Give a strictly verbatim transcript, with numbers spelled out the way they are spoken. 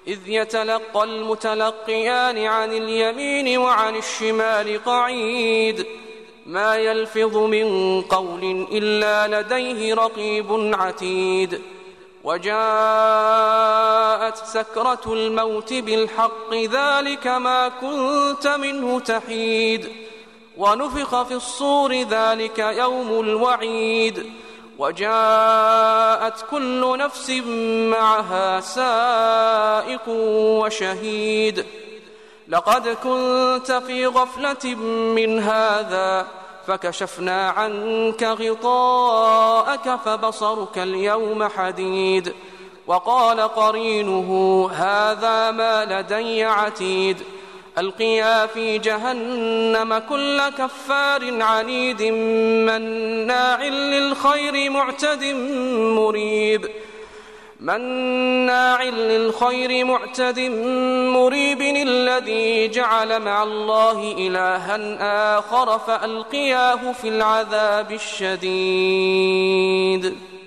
إذ يتلقى المتلقيان عن اليمين وعن الشمال قعيد ما يلفظ من قول إلا لديه رقيب عتيد وجاءت سكرة الموت بالحق ذلك ما كنت منه تحيد ونفخ في الصور ذلك يوم الوعيد وجاءت كل نفس معها سائق وشهيد لقد كنت في غفلة من هذا فكشفنا عنك غطاءك فبصرك اليوم حديد وقال قرينه هذا ما لدي عتيد ألقيا في جهنم كل كفار عنيد مناع للخير معتد مريب مناع للخير معتد مريب الذي جعل مع الله إلها آخر فألقياه في العذاب الشديد